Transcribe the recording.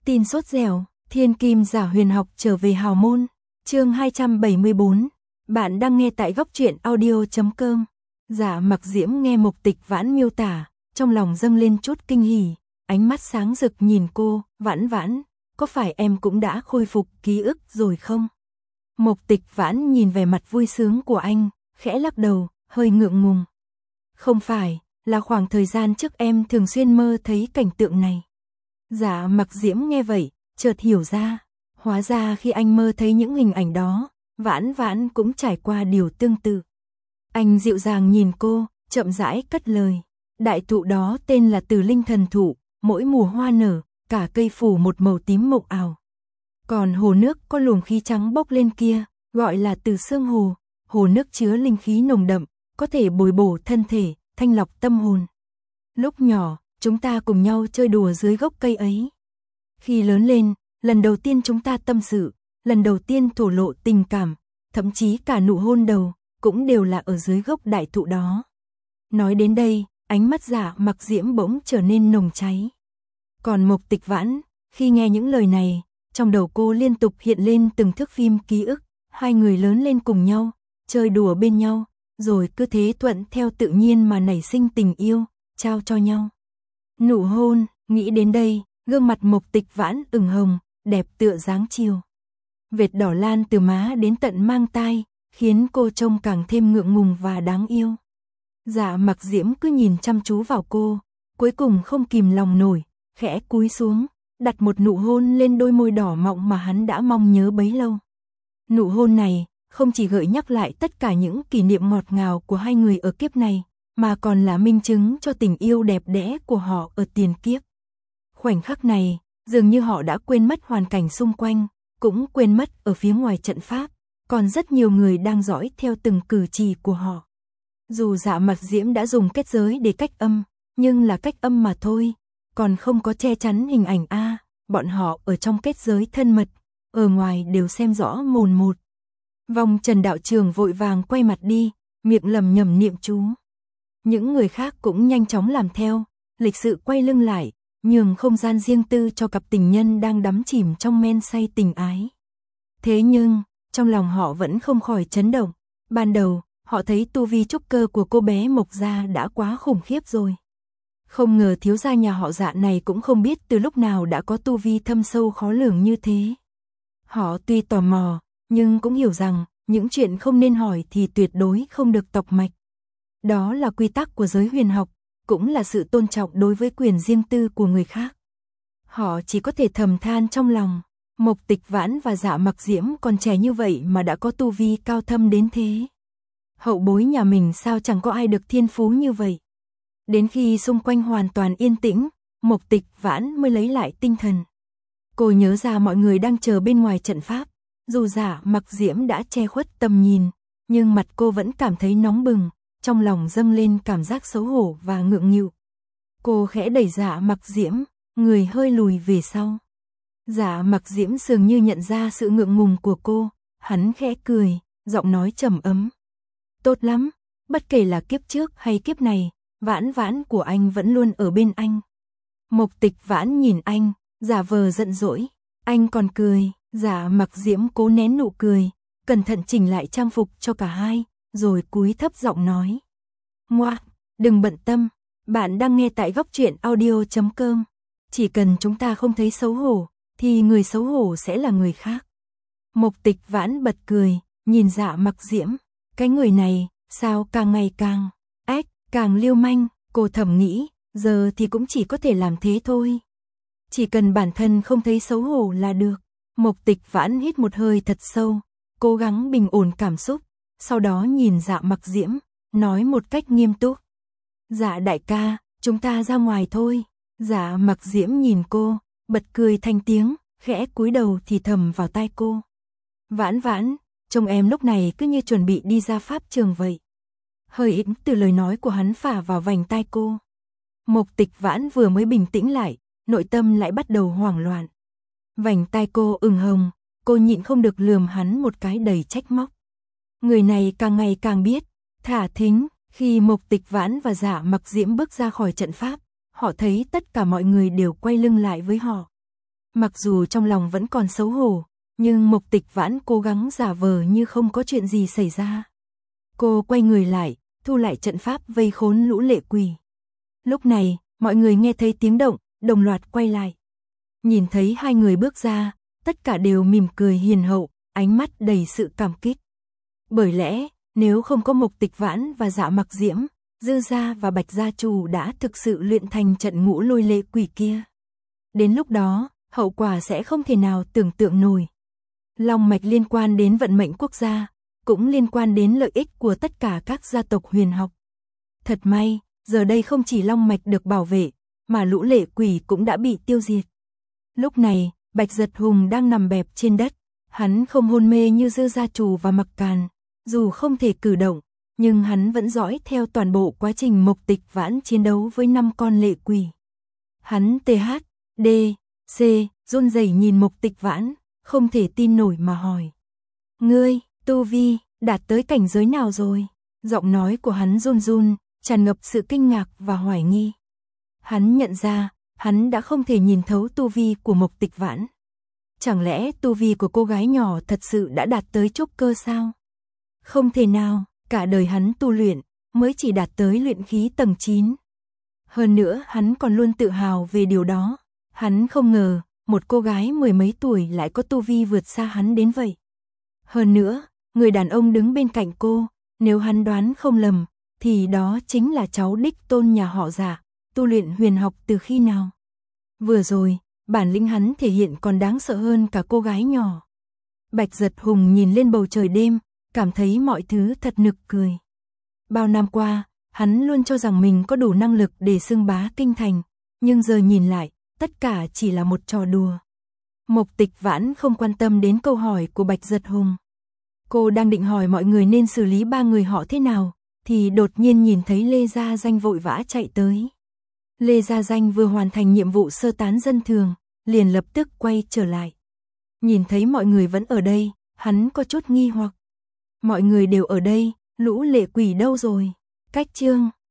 Tin sốt dẻo, thiên kim giả huyền học trở về hào môn. Chương 274. Bạn đang nghe tại góc truyện audio.com. Dạ Mặc Diễm nghe Mục Tịch Vãn miêu tả, trong lòng dâng lên chút kinh hỉ, ánh mắt sáng rực nhìn cô, "Vãn Vãn, có phải em cũng đã khôi phục ký ức rồi không?" Mục Tịch Vãn nhìn vẻ mặt vui sướng của anh, khẽ lắc đầu, hơi ngượng ngùng. "Không phải, là khoảng thời gian trước em thường xuyên mơ thấy cảnh tượng này." Dạ Mặc Diễm nghe vậy, chợt hiểu ra, hóa ra khi anh mơ thấy những hình ảnh đó, Vãn Vãn cũng trải qua điều tương tự. Anh dịu dàng nhìn cô, chậm rãi cất lời, "Đại thụ đó tên là Từ Linh Thần Thụ, mỗi mùa hoa nở, cả cây phủ một màu tím mộng ảo. Còn hồ nước có luồng khí trắng bốc lên kia, gọi là Từ Sương Hồ, hồ nước chứa linh khí nồng đậm, có thể bồi bổ thân thể, thanh lọc tâm hồn. Lúc nhỏ, chúng ta cùng nhau chơi đùa dưới gốc cây ấy. Khi lớn lên, lần đầu tiên chúng ta tâm sự, lần đầu tiên thổ lộ tình cảm, thậm chí cả nụ hôn đầu, cũng đều là ở dưới gốc đại thụ đó." Nói đến đây, ánh mắt Dạ Mặc Diễm bỗng trở nên nồng cháy. Còn Mục Tịch Vãn, khi nghe những lời này, trong đầu cô liên tục hiện lên từng thước phim ký ức, hai người lớn lên cùng nhau, chơi đùa bên nhau, rồi cứ thế thuận theo tự nhiên mà nảy sinh tình yêu, trao cho nhau. Nụ hôn, nghĩ đến đây, gương mặt Mục Tịch Vãn ửng hồng, đẹp tựa dáng chiều. Vệt đỏ lan từ má đến tận mang tai, khiến cô trông càng thêm ngượng ngùng và đáng yêu. Dạ Mặc Diễm cứ nhìn chăm chú vào cô, cuối cùng không kìm lòng nổi, khẽ cúi xuống, đặt một nụ hôn lên đôi môi đỏ mọng mà hắn đã mong nhớ bấy lâu. Nụ hôn này, không chỉ gợi nhắc lại tất cả những kỷ niệm ngọt ngào của hai người ở kiếp này, mà còn là minh chứng cho tình yêu đẹp đẽ của họ ở tiền kiếp. Khoảnh khắc này, dường như họ đã quên mất hoàn cảnh xung quanh, cũng quên mất ở phía ngoài trận pháp, còn rất nhiều người đang dõi theo từng cử chỉ của họ. Dù Dạ Mặc Diễm đã dùng kết giới để cách âm, nhưng là cách âm mà thôi, còn không có che chắn hình ảnh bọn họ ở trong kết giới thân mật, ở ngoài đều xem rõ mồn một. Vong Trần đạo trưởng vội vàng quay mặt đi, miệng lẩm nhẩm niệm chú. Những người khác cũng nhanh chóng làm theo, lịch sự quay lưng lại, nhường không gian riêng tư cho cặp tình nhân đang đắm chìm trong men say tình ái. Thế nhưng, trong lòng họ vẫn không khỏi chấn động. Ban đầu, họ thấy tu vi trúc cơ của cô bé Mộc Gia đã quá khủng khiếp rồi. Không ngờ thiếu gia nhà họ Dạ này cũng không biết từ lúc nào đã có tu vi thâm sâu khó lường như thế. Họ tuy tò mò, nhưng cũng hiểu rằng, những chuyện không nên hỏi thì tuyệt đối không được tọc mạch. Đó là quy tắc của giới huyền học, cũng là sự tôn trọng đối với quyền riêng tư của người khác. Họ chỉ có thể thầm than trong lòng, Mục Tịch Vãn và Dạ Mặc Diễm còn trẻ như vậy mà đã có tu vi cao thâm đến thế. Hậu bối nhà mình sao chẳng có ai được thiên phú như vậy. Đến khi xung quanh hoàn toàn yên tĩnh, Mục Tịch Vãn mới lấy lại tinh thần. Cô nhớ ra mọi người đang chờ bên ngoài trận pháp, dù Dạ Mặc Diễm đã che khuất tầm nhìn, nhưng mặt cô vẫn cảm thấy nóng bừng, trong lòng dâng lên cảm giác xấu hổ và ngượng nghịu. Cô khẽ đẩy Dạ Mặc Diễm, người hơi lùi về sau. Dạ Mặc Diễm dường như nhận ra sự ngượng ngùng của cô, hắn khẽ cười, giọng nói trầm ấm. "Tốt lắm, bất kể là kiếp trước hay kiếp này, Vãn Vãn của anh vẫn luôn ở bên anh." Mục Tịch Vãn nhìn anh, giả vờ giận dỗi, anh còn cười. Dạ Mặc Diễm cố nén nụ cười, cẩn thận chỉnh lại trang phục cho cả hai, rồi cúi thấp giọng nói. "Ngoa, đừng bận tâm, bạn đang nghe tại góc truyện audio.com. Chỉ cần chúng ta không thấy xấu hổ, thì người xấu hổ sẽ là người khác." Mục Tịch Vãn bật cười, nhìn Dạ Mặc Diễm, cái người này, sao càng ngày càng lưu manh, cô thầm nghĩ, giờ thì cũng chỉ có thể làm thế thôi. Chỉ cần bản thân không thấy xấu hổ là được. Mục Tịch Vãn hít một hơi thật sâu, cố gắng bình ổn cảm xúc, sau đó nhìn Dạ Mặc Diễm, nói một cách nghiêm túc. "Dạ đại ca, chúng ta ra ngoài thôi." Dạ Mặc Diễm nhìn cô, bật cười thành tiếng, khẽ cúi đầu thì thầm vào tai cô. "Vãn Vãn, trông em lúc này cứ như chuẩn bị đi ra pháp trường vậy." Hơi ít từ lời nói của hắn phả vào vành tai cô. Mục Tịch Vãn vừa mới bình tĩnh lại, nội tâm lại bắt đầu hoảng loạn. Vành tai cô ửng hồng, cô nhịn không được lườm hắn một cái đầy trách móc. Người này càng ngày càng biết thả thính. Khi Mục Tịch Vãn và Dạ Mặc Diễm bước ra khỏi trận pháp, họ thấy tất cả mọi người đều quay lưng lại với họ. Mặc dù trong lòng vẫn còn xấu hổ, nhưng Mộc Tịch Vãn cố gắng giả vờ như không có chuyện gì xảy ra. Cô quay người lại, thu lại trận pháp vây khốn lũ lệ quỷ. Lúc này, mọi người nghe thấy tiếng động, đồng loạt quay lại. Nhìn thấy hai người bước ra, tất cả đều mỉm cười hiền hậu, ánh mắt đầy sự cảm kích. Bởi lẽ, nếu không có Mộc Tịch Vãn và Dạ Mặc Diễm, Dư gia và Bạch gia chủ đã thực sự luyện thành trận ngũ lôi lệ quỷ kia. Đến lúc đó, hậu quả sẽ không thể nào tưởng tượng nổi. Long mạch liên quan đến vận mệnh quốc gia, cũng liên quan đến lợi ích của tất cả các gia tộc huyền học. Thật may, giờ đây không chỉ long mạch được bảo vệ, mà lũ lệ quỷ cũng đã bị tiêu diệt. Lúc này, Bạch Giật Hùng đang nằm bẹp trên đất, hắn không hôn mê như Dư gia chủ và Mặc Càn, dù không thể cử động, nhưng hắn vẫn dõi theo toàn bộ quá trình Mộc Tịch Vãn chiến đấu với 5 con lệ quỷ. Hắn THD, C, run rẩy nhìn Mộc Tịch Vãn, không thể tin nổi mà hỏi. Ngươi, tu vi, đạt tới cảnh giới nào rồi? Giọng nói của hắn run run, tràn ngập sự kinh ngạc và hoài nghi. Hắn nhận ra, hắn đã không thể nhìn thấu tu vi của Mộc Tịch Vãn. Chẳng lẽ tu vi của cô gái nhỏ thật sự đã đạt tới trúc cơ sao? Không thể nào, cả đời hắn tu luyện, mới chỉ đạt tới luyện khí tầng 9. Hơn nữa hắn còn luôn tự hào về điều đó. Hắn không ngờ, một cô gái mười mấy tuổi lại có tu vi vượt xa hắn đến vậy. Hơn nữa, người đàn ông đứng bên cạnh cô, nếu hắn đoán không lầm, thì đó chính là cháu đích tôn nhà họ Dạ, tu luyện huyền học từ khi nào. Vừa rồi, bản lĩnh hắn thể hiện còn đáng sợ hơn cả cô gái nhỏ. Bạch Giật Hùng nhìn lên bầu trời đêm, cảm thấy mọi thứ thật nực cười. Bao năm qua, hắn luôn cho rằng mình có đủ năng lực để xưng bá kinh thành, nhưng giờ nhìn lại, tất cả chỉ là một trò đùa. Mộc Tịch Vãn không quan tâm đến câu hỏi của Bạch Giật Hùng. Cô đang định hỏi mọi người nên xử lý 3 người họ thế nào, thì đột nhiên nhìn thấy Lê Gia Danh vội vã chạy tới. Lê Gia Danh vừa hoàn thành nhiệm vụ sơ tán dân thường, liền lập tức quay trở lại. Nhìn thấy mọi người vẫn ở đây, hắn có chút nghi hoặc. Mọi người đều ở đây, lũ lệ quỷ đâu rồi? Cách chương